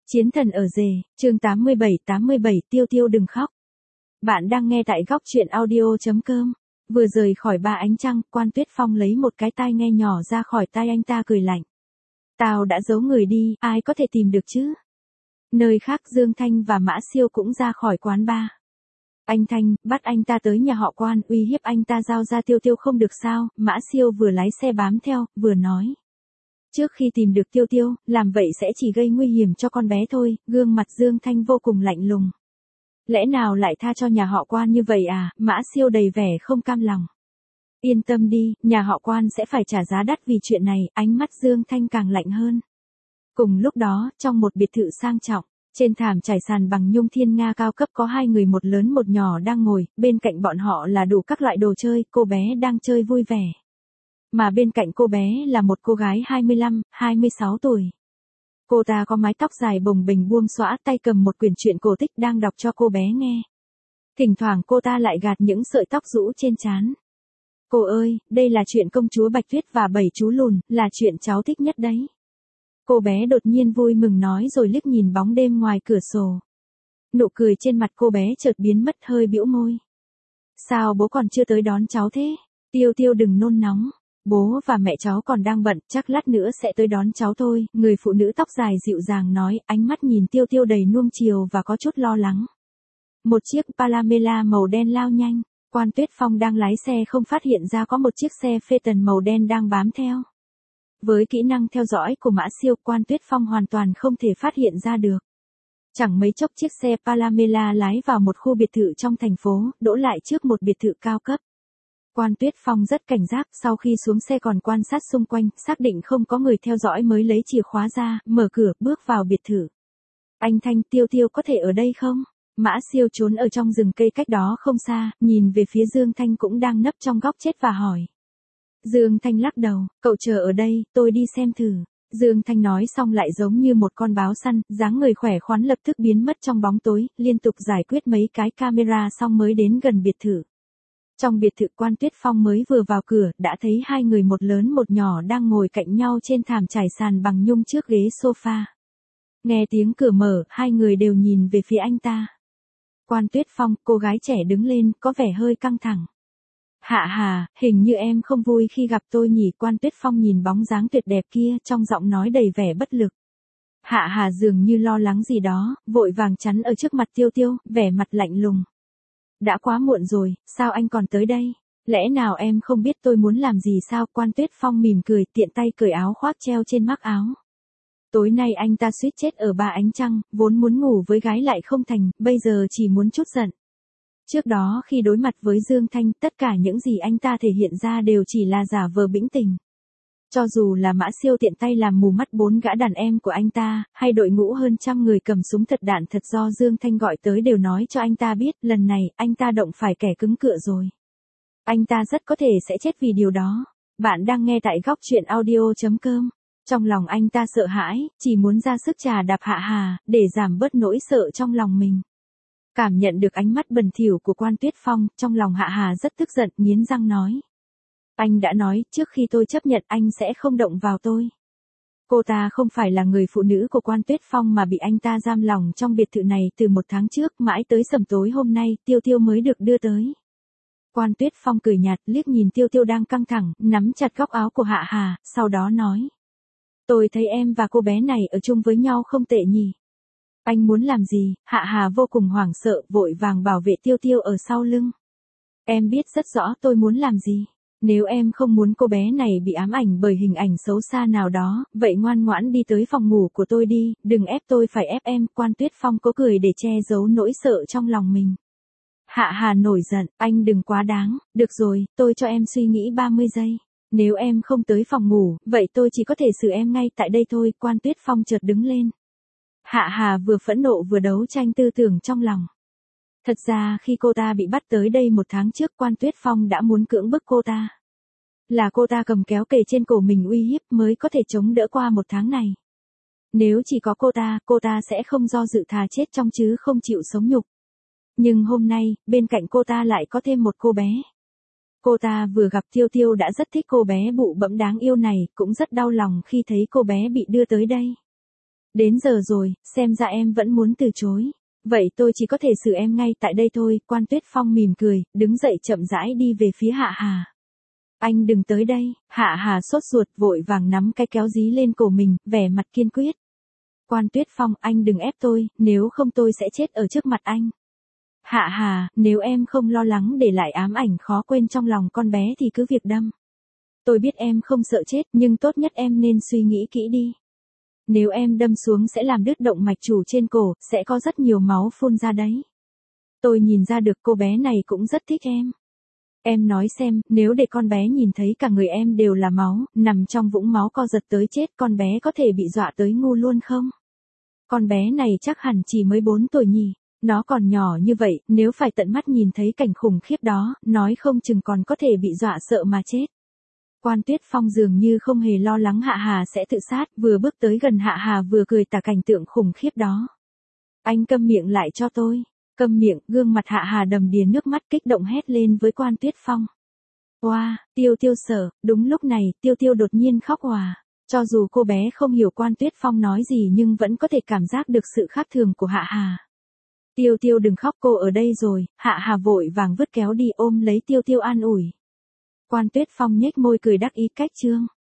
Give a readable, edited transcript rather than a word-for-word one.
Chiến thần ở rể, chương 87 Tiêu Tiêu đừng khóc. Bạn đang nghe tại góc truyện audio.com. Vừa rời khỏi Ba Ánh Trăng, Quan Tuyết Phong lấy một cái tai nghe nhỏ ra khỏi tai anh ta cười lạnh. Tao đã giấu người đi, ai có thể tìm được chứ? Nơi khác Dương Thanh và Mã Siêu cũng ra khỏi quán bar. Anh Thanh, bắt anh ta tới nhà họ Quan, uy hiếp anh ta giao ra Tiêu Tiêu không được sao? Mã Siêu vừa lái xe bám theo, vừa nói. Trước khi tìm được Tiêu Tiêu, làm vậy sẽ chỉ gây nguy hiểm cho con bé thôi, gương mặt Dương Thanh vô cùng lạnh lùng. Lẽ nào lại tha cho nhà họ Quan như vậy à? Mã Siêu đầy vẻ không cam lòng. Yên tâm đi, nhà họ Quan sẽ phải trả giá đắt vì chuyện này, ánh mắt Dương Thanh càng lạnh hơn. Cùng lúc đó, trong một biệt thự sang trọng, trên thảm trải sàn bằng nhung thiên nga cao cấp có hai người một lớn một nhỏ đang ngồi, bên cạnh bọn họ là đủ các loại đồ chơi, cô bé đang chơi vui vẻ. Mà bên cạnh cô bé là một cô gái 25, 26 tuổi. Cô ta có mái tóc dài bồng bềnh buông xõa, tay cầm một quyển truyện cổ tích đang đọc cho cô bé nghe. Thỉnh thoảng cô ta lại gạt những sợi tóc rũ trên trán. Cô ơi, đây là chuyện công chúa Bạch Tuyết và 7 chú lùn, là chuyện cháu thích nhất đấy. Cô bé đột nhiên vui mừng nói rồi liếc nhìn bóng đêm ngoài cửa sổ. Nụ cười trên mặt cô bé chợt biến mất, hơi bĩu môi. Sao bố còn chưa tới đón cháu thế? Tiêu Tiêu đừng nôn nóng. Bố và mẹ cháu còn đang bận, chắc lát nữa sẽ tới đón cháu thôi, người phụ nữ tóc dài dịu dàng nói, ánh mắt nhìn Tiêu Tiêu đầy nuông chiều và có chút lo lắng. Một chiếc Panamera màu đen lao nhanh, Quan Tuyết Phong đang lái xe không phát hiện ra có một chiếc xe Phaeton màu đen đang bám theo. Với kỹ năng theo dõi của Mã Siêu, Quan Tuyết Phong hoàn toàn không thể phát hiện ra được. Chẳng mấy chốc chiếc xe Panamera lái vào một khu biệt thự trong thành phố, đỗ lại trước một biệt thự cao cấp. Quan Tuyết Phong rất cảnh giác, sau khi xuống xe còn quan sát xung quanh, xác định không có người theo dõi mới lấy chìa khóa ra, mở cửa, bước vào biệt thự. Anh Thanh, Tiêu Tiêu có thể ở đây không? Mã Siêu trốn ở trong rừng cây cách đó không xa, nhìn về phía Dương Thanh cũng đang nấp trong góc chết và hỏi. Dương Thanh lắc đầu, cậu chờ ở đây, tôi đi xem thử. Dương Thanh nói xong lại giống như một con báo săn, dáng người khỏe khoắn lập tức biến mất trong bóng tối, liên tục giải quyết mấy cái camera xong mới đến gần biệt thự. Trong biệt thự, Quan Tuyết Phong mới vừa vào cửa, đã thấy hai người một lớn một nhỏ đang ngồi cạnh nhau trên thảm trải sàn bằng nhung trước ghế sofa. Nghe tiếng cửa mở, hai người đều nhìn về phía anh ta. Quan Tuyết Phong, cô gái trẻ đứng lên, có vẻ hơi căng thẳng. Hạ Hà, hình như em không vui khi gặp tôi nhỉ? Quan Tuyết Phong nhìn bóng dáng tuyệt đẹp kia, trong giọng nói đầy vẻ bất lực. Hạ Hà dường như lo lắng gì đó, vội vàng chắn ở trước mặt Tiêu Tiêu, vẻ mặt lạnh lùng. Đã quá muộn rồi, sao anh còn tới đây? Lẽ nào em không biết tôi muốn làm gì sao? Quan Tuyết Phong mỉm cười, tiện tay cởi áo khoác treo trên mác áo. Tối nay anh ta suýt chết ở Ba Ánh Trăng, vốn muốn ngủ với gái lại không thành, bây giờ chỉ muốn trút giận. Trước đó khi đối mặt với Dương Thanh, tất cả những gì anh ta thể hiện ra đều chỉ là giả vờ bĩnh tình. Cho dù là Mã Siêu tiện tay làm mù mắt 4 gã đàn em của anh ta, hay đội ngũ hơn trăm người cầm súng thật đạn thật do Dương Thanh gọi tới đều nói cho anh ta biết, lần này, anh ta động phải kẻ cứng cựa rồi. Anh ta rất có thể sẽ chết vì điều đó. Bạn đang nghe tại góc truyện audio.com. Trong lòng anh ta sợ hãi, chỉ muốn ra sức trà đạp Hạ Hà, để giảm bớt nỗi sợ trong lòng mình. Cảm nhận được ánh mắt bẩn thỉu của Quan Tuyết Phong, trong lòng Hạ Hà rất tức giận, nghiến răng nói. Anh đã nói, trước khi tôi chấp nhận anh sẽ không động vào tôi. Cô ta không phải là người phụ nữ của Quan Tuyết Phong mà bị anh ta giam lòng trong biệt thự này từ 1 tháng trước, mãi tới sẩm tối hôm nay, Tiêu Tiêu mới được đưa tới. Quan Tuyết Phong cười nhạt, liếc nhìn Tiêu Tiêu đang căng thẳng, nắm chặt góc áo của Hạ Hà, sau đó nói. Tôi thấy em và cô bé này ở chung với nhau không tệ nhỉ. Anh muốn làm gì? Hạ Hà vô cùng hoảng sợ, vội vàng bảo vệ Tiêu Tiêu ở sau lưng. Em biết rất rõ tôi muốn làm gì. Nếu em không muốn cô bé này bị ám ảnh bởi hình ảnh xấu xa nào đó, vậy ngoan ngoãn đi tới phòng ngủ của tôi đi, đừng ép tôi phải ép em. Quan Tuyết Phong cố cười để che giấu nỗi sợ trong lòng mình. Hạ Hà nổi giận, anh đừng quá đáng, được rồi, tôi cho em suy nghĩ 30 giây. Nếu em không tới phòng ngủ, vậy tôi chỉ có thể xử em ngay tại đây thôi. Quan Tuyết Phong chợt đứng lên. Hạ Hà vừa phẫn nộ vừa đấu tranh tư tưởng trong lòng. Thật ra khi cô ta bị bắt tới đây 1 tháng trước, Quan Tuyết Phong đã muốn cưỡng bức cô ta. Là cô ta cầm kéo kề trên cổ mình uy hiếp mới có thể chống đỡ qua 1 tháng này. Nếu chỉ có cô ta sẽ không do dự thà chết trong chứ không chịu sống nhục. Nhưng hôm nay, bên cạnh cô ta lại có thêm một cô bé. Cô ta vừa gặp Tiêu Tiêu đã rất thích cô bé bụ bẫm đáng yêu này, cũng rất đau lòng khi thấy cô bé bị đưa tới đây. Đến giờ rồi, xem ra em vẫn muốn từ chối. Vậy tôi chỉ có thể xử em ngay tại đây thôi, Quan Tuyết Phong mỉm cười, đứng dậy chậm rãi đi về phía Hạ Hà. Anh đừng tới đây, Hạ Hà sốt ruột vội vàng nắm cái kéo dí lên cổ mình, vẻ mặt kiên quyết. Quan Tuyết Phong, anh đừng ép tôi, nếu không tôi sẽ chết ở trước mặt anh. Hạ Hà, nếu em không lo lắng để lại ám ảnh khó quên trong lòng con bé thì cứ việc đâm. Tôi biết em không sợ chết, nhưng tốt nhất em nên suy nghĩ kỹ đi. Nếu em đâm xuống sẽ làm đứt động mạch chủ trên cổ, sẽ có rất nhiều máu phun ra đấy. Tôi nhìn ra được cô bé này cũng rất thích em. Em nói xem, nếu để con bé nhìn thấy cả người em đều là máu, nằm trong vũng máu co giật tới chết, con bé có thể bị dọa tới ngu luôn không? Con bé này chắc hẳn chỉ mới 4 tuổi nhỉ. Nó còn nhỏ như vậy, nếu phải tận mắt nhìn thấy cảnh khủng khiếp đó, nói không chừng còn có thể bị dọa sợ mà chết. Quan Tuyết Phong dường như không hề lo lắng Hạ Hà sẽ tự sát, vừa bước tới gần Hạ Hà vừa cười tả cảnh tượng khủng khiếp đó. Anh câm miệng lại cho tôi. Câm miệng, gương mặt Hạ Hà đầm đìa nước mắt kích động hét lên với Quan Tuyết Phong. Oa, Tiêu Tiêu sợ, đúng lúc này, Tiêu Tiêu đột nhiên khóc òa. Cho dù cô bé không hiểu Quan Tuyết Phong nói gì nhưng vẫn có thể cảm giác được sự khác thường của Hạ Hà. Tiêu Tiêu đừng khóc, cô ở đây rồi, Hạ Hà vội vàng vứt kéo đi ôm lấy Tiêu Tiêu an ủi. Quan Tuyết Phong nhếch môi cười đắc ý cách trương.